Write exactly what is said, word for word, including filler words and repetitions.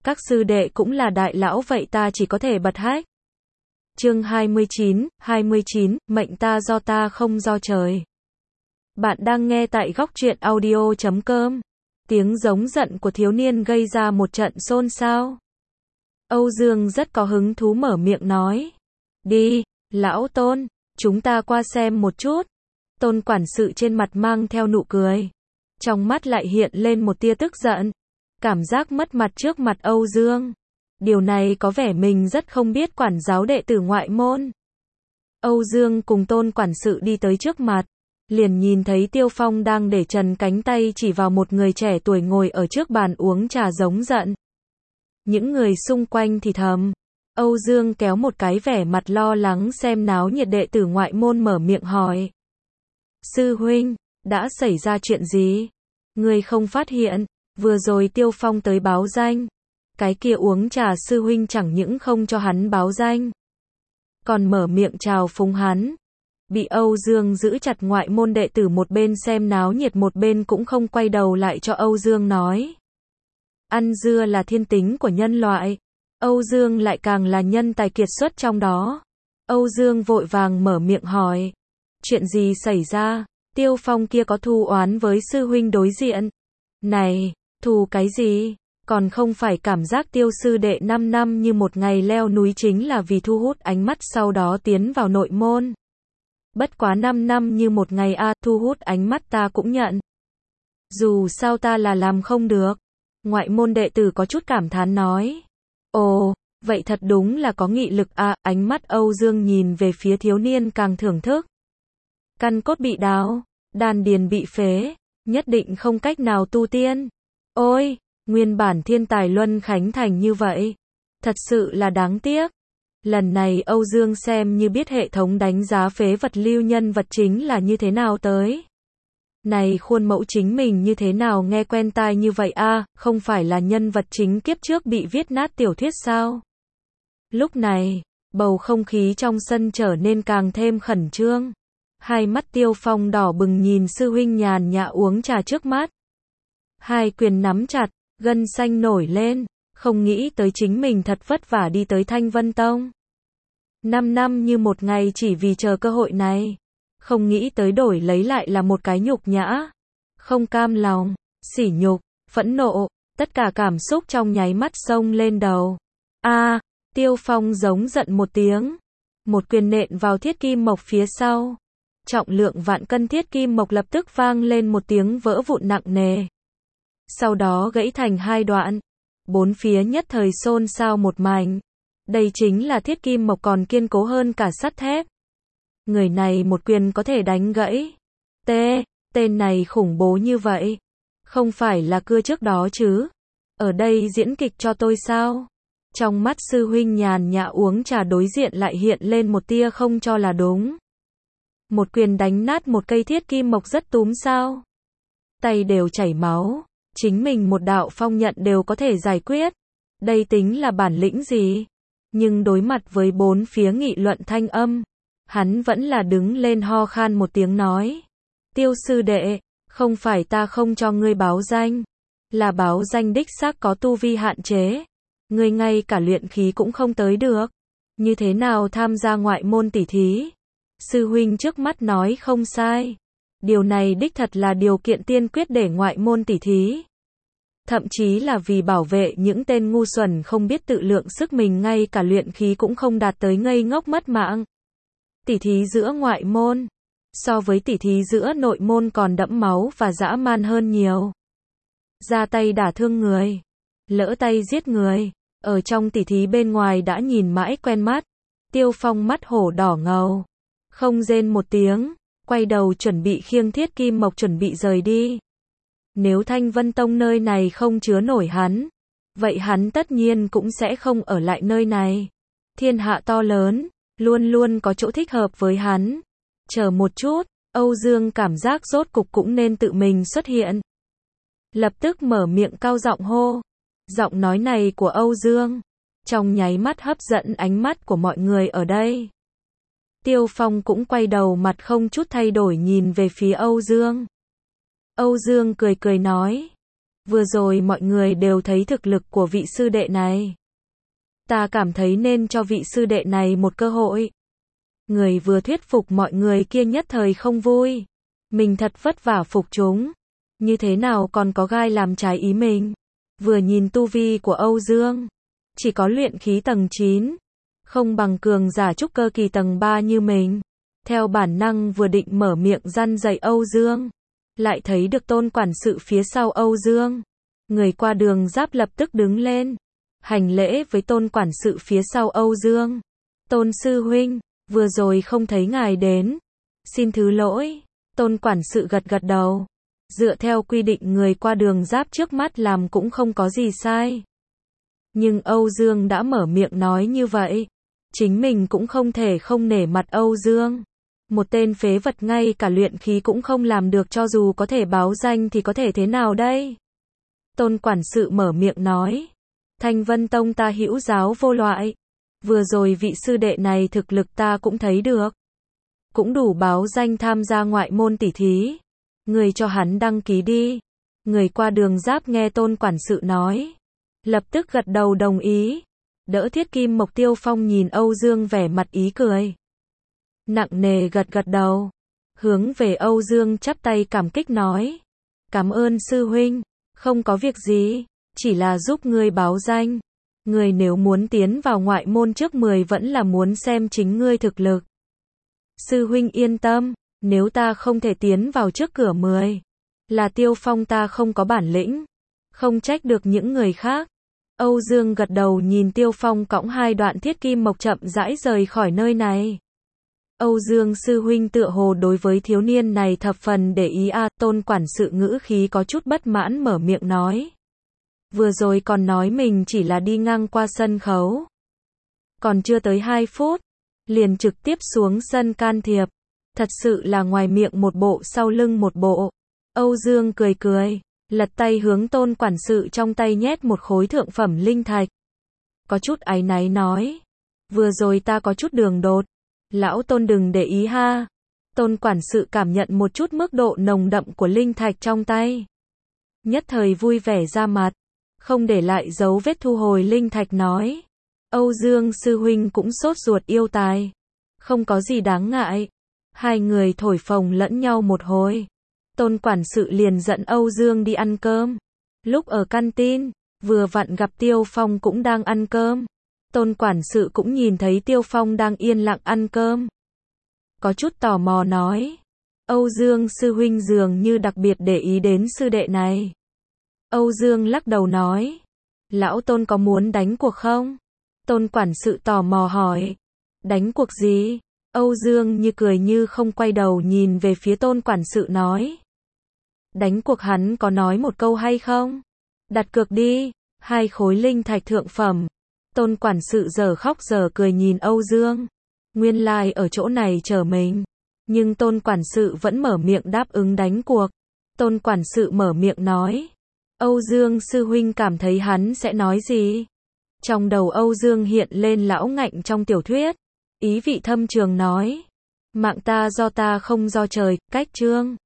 các sư đệ cũng là đại lão vậy ta chỉ có thể bật hách. Chương hai mươi chín, hai mươi chín, mệnh ta do ta không do trời. Bạn đang nghe tại góc truyện audio chấm com. Tiếng giống giận của thiếu niên gây ra một trận xôn xao. Âu Dương rất có hứng thú mở miệng nói. Đi, lão Tôn, chúng ta qua xem một chút. Tôn quản sự trên mặt mang theo nụ cười. Trong mắt lại hiện lên một tia tức giận. Cảm giác mất mặt trước mặt Âu Dương. Điều này có vẻ mình rất không biết quản giáo đệ tử ngoại môn. Âu Dương cùng Tôn quản sự đi tới trước mặt. Liền nhìn thấy Tiêu Phong đang để trần cánh tay chỉ vào một người trẻ tuổi ngồi ở trước bàn uống trà giống giận. Những người xung quanh thì thầm. Âu Dương kéo một cái vẻ mặt lo lắng xem náo nhiệt đệ tử ngoại môn mở miệng hỏi. Sư huynh, đã xảy ra chuyện gì? Người không phát hiện, vừa rồi Tiêu Phong tới báo danh. Cái kia uống trà sư huynh chẳng những không cho hắn báo danh, còn mở miệng chào phúng hắn. Bị Âu Dương giữ chặt ngoại môn đệ tử một bên xem náo nhiệt một bên cũng không quay đầu lại cho Âu Dương nói. Ăn dưa là thiên tính của nhân loại. Âu Dương lại càng là nhân tài kiệt xuất trong đó. Âu Dương vội vàng mở miệng hỏi. Chuyện gì xảy ra? Tiêu Phong kia có thù oán với sư huynh đối diện. Này, thù cái gì? Còn không phải cảm giác Tiêu sư đệ năm năm như một ngày leo núi chính là vì thu hút ánh mắt sau đó tiến vào nội môn. Bất quá năm năm như một ngày a, à, thu hút ánh mắt ta cũng nhận. Dù sao ta là làm không được. Ngoại môn đệ tử có chút cảm thán nói. Ồ, vậy thật đúng là có nghị lực a, à, ánh mắt Âu Dương nhìn về phía thiếu niên càng thưởng thức. Căn cốt bị đào, đan điền bị phế, nhất định không cách nào tu tiên. Ôi, nguyên bản thiên tài Luân Khánh thành như vậy. Thật sự là đáng tiếc. Lần này Âu Dương xem như biết hệ thống đánh giá phế vật lưu nhân vật chính là như thế nào tới. Này khuôn mẫu chính mình như thế nào nghe quen tai như vậy a, à, không phải là nhân vật chính kiếp trước bị viết nát tiểu thuyết sao? Lúc này, bầu không khí trong sân trở nên càng thêm khẩn trương. Hai mắt Tiêu Phong đỏ bừng nhìn sư huynh nhàn nhã uống trà trước mắt. Hai quyền nắm chặt, gân xanh nổi lên, không nghĩ tới chính mình thật vất vả đi tới Thanh Vân Tông. Năm năm như một ngày chỉ vì chờ cơ hội này. Không nghĩ tới đổi lấy lại là một cái nhục nhã. Không cam lòng, sỉ nhục, phẫn nộ, tất cả cảm xúc trong nháy mắt xông lên đầu. A, à, Tiêu Phong giống giận một tiếng. Một quyền nện vào thiết kim mộc phía sau. Trọng lượng vạn cân thiết kim mộc lập tức vang lên một tiếng vỡ vụn nặng nề. Sau đó gãy thành hai đoạn. Bốn phía nhất thời xôn xao một mảnh. Đây chính là thiết kim mộc còn kiên cố hơn cả sắt thép. Người này một quyền có thể đánh gãy. T, tên này khủng bố như vậy. Không phải là cưa trước đó chứ. Ở đây diễn kịch cho tôi sao? Trong mắt sư huynh nhàn nhã uống trà đối diện lại hiện lên một tia không cho là đúng. Một quyền đánh nát một cây thiết kim mộc rất túm sao? Tay đều chảy máu. Chính mình một đạo phong nhận đều có thể giải quyết. Đây tính là bản lĩnh gì? Nhưng đối mặt với bốn phía nghị luận thanh âm, hắn vẫn là đứng lên ho khan một tiếng nói. Tiêu sư đệ, không phải ta không cho ngươi báo danh. Là báo danh đích xác có tu vi hạn chế. Ngươi ngay cả luyện khí cũng không tới được. Như thế nào tham gia ngoại môn tỷ thí? Sư huynh trước mắt nói không sai. Điều này đích thật là điều kiện tiên quyết để ngoại môn tỷ thí. Thậm chí là vì bảo vệ những tên ngu xuẩn không biết tự lượng sức mình ngay cả luyện khí cũng không đạt tới ngây ngốc mất mạng. Tỷ thí giữa ngoại môn, so với tỷ thí giữa nội môn còn đẫm máu và dã man hơn nhiều. Ra tay đả thương người, lỡ tay giết người, ở trong tỷ thí bên ngoài đã nhìn mãi quen mắt. Tiêu Phong mắt hổ đỏ ngầu, không rên một tiếng, quay đầu chuẩn bị khiêng thiết kim mộc chuẩn bị rời đi. Nếu Thanh Vân Tông nơi này không chứa nổi hắn, vậy hắn tất nhiên cũng sẽ không ở lại nơi này. Thiên hạ to lớn, luôn luôn có chỗ thích hợp với hắn. Chờ một chút, Âu Dương cảm giác rốt cục cũng nên tự mình xuất hiện. Lập tức mở miệng cao giọng hô. Giọng nói này của Âu Dương, trong nháy mắt hấp dẫn ánh mắt của mọi người ở đây. Tiêu Phong cũng quay đầu mặt không chút thay đổi nhìn về phía Âu Dương. Âu Dương cười cười nói. Vừa rồi mọi người đều thấy thực lực của vị sư đệ này. Ta cảm thấy nên cho vị sư đệ này một cơ hội. Người vừa thuyết phục mọi người kia nhất thời không vui. Mình thật vất vả phục chúng. Như thế nào còn có gai làm trái ý mình. Vừa nhìn tu vi của Âu Dương. Chỉ có luyện khí tầng chín. Không bằng cường giả trúc cơ kỳ tầng ba như mình. Theo bản năng vừa định mở miệng răn dạy Âu Dương. Lại thấy được Tôn quản sự phía sau Âu Dương. Người qua đường Giáp lập tức đứng lên. Hành lễ với Tôn quản sự phía sau Âu Dương. Tôn sư huynh, vừa rồi không thấy ngài đến. Xin thứ lỗi. Tôn quản sự gật gật đầu. Dựa theo quy định người qua đường Giáp trước mắt làm cũng không có gì sai. Nhưng Âu Dương đã mở miệng nói như vậy. Chính mình cũng không thể không nể mặt Âu Dương. Một tên phế vật ngay cả luyện khí cũng không làm được, cho dù có thể báo danh thì có thể thế nào đây? Tôn quản sự mở miệng nói. Thanh Vân Tông ta hữu giáo vô loại. Vừa rồi vị sư đệ này thực lực ta cũng thấy được. Cũng đủ báo danh tham gia ngoại môn tỷ thí. Người cho hắn đăng ký đi. Người qua đường Giáp nghe Tôn quản sự nói. Lập tức gật đầu đồng ý. Đỡ Thiết Kim Mộc Tiêu Phong nhìn Âu Dương vẻ mặt ý cười. Nặng nề gật gật đầu. Hướng về Âu Dương chắp tay cảm kích nói. Cảm ơn sư huynh. Không có việc gì. Chỉ là giúp ngươi báo danh. Ngươi nếu muốn tiến vào ngoại môn trước mười vẫn là muốn xem chính ngươi thực lực. Sư huynh yên tâm. Nếu ta không thể tiến vào trước cửa mười. Là Tiêu Phong ta không có bản lĩnh. Không trách được những người khác. Âu Dương gật đầu nhìn Tiêu Phong cõng hai đoạn thiết kim mộc chậm rãi rời khỏi nơi này. Âu Dương sư huynh tựa hồ đối với thiếu niên này thập phần để ý a. À, Tôn quản sự ngữ khí có chút bất mãn mở miệng nói. Vừa rồi còn nói mình chỉ là đi ngang qua sân khấu. Còn chưa tới hai phút. Liền trực tiếp xuống sân can thiệp. Thật sự là ngoài miệng một bộ sau lưng một bộ. Âu Dương cười cười. Lật tay hướng Tôn quản sự trong tay nhét một khối thượng phẩm linh thạch. Có chút áy náy nói. Vừa rồi ta có chút đường đột. Lão Tôn đừng để ý ha. Tôn quản sự cảm nhận một chút mức độ nồng đậm của linh thạch trong tay. Nhất thời vui vẻ ra mặt. Không để lại dấu vết thu hồi linh thạch nói. Âu Dương sư huynh cũng sốt ruột yêu tài. Không có gì đáng ngại. Hai người thổi phồng lẫn nhau một hồi. Tôn quản sự liền dẫn Âu Dương đi ăn cơm. Lúc ở canteen, vừa vặn gặp Tiêu Phong cũng đang ăn cơm. Tôn quản sự cũng nhìn thấy Tiêu Phong đang yên lặng ăn cơm. Có chút tò mò nói. Âu Dương sư huynh dường như đặc biệt để ý đến sư đệ này. Âu Dương lắc đầu nói. Lão Tôn có muốn đánh cuộc không? Tôn quản sự tò mò hỏi. Đánh cuộc gì? Âu Dương như cười như không quay đầu nhìn về phía Tôn quản sự nói. Đánh cuộc hắn có nói một câu hay không? Đặt cược đi. Hai khối linh thạch thượng phẩm. Tôn quản sự giờ khóc giờ cười nhìn Âu Dương. Nguyên lai ở chỗ này chờ mình. Nhưng Tôn quản sự vẫn mở miệng đáp ứng đánh cuộc. Tôn quản sự mở miệng nói. Âu Dương sư huynh cảm thấy hắn sẽ nói gì? Trong đầu Âu Dương hiện lên lão ngạnh trong tiểu thuyết. Ý vị thâm trường nói. Mạng ta do ta không do trời, cách chương.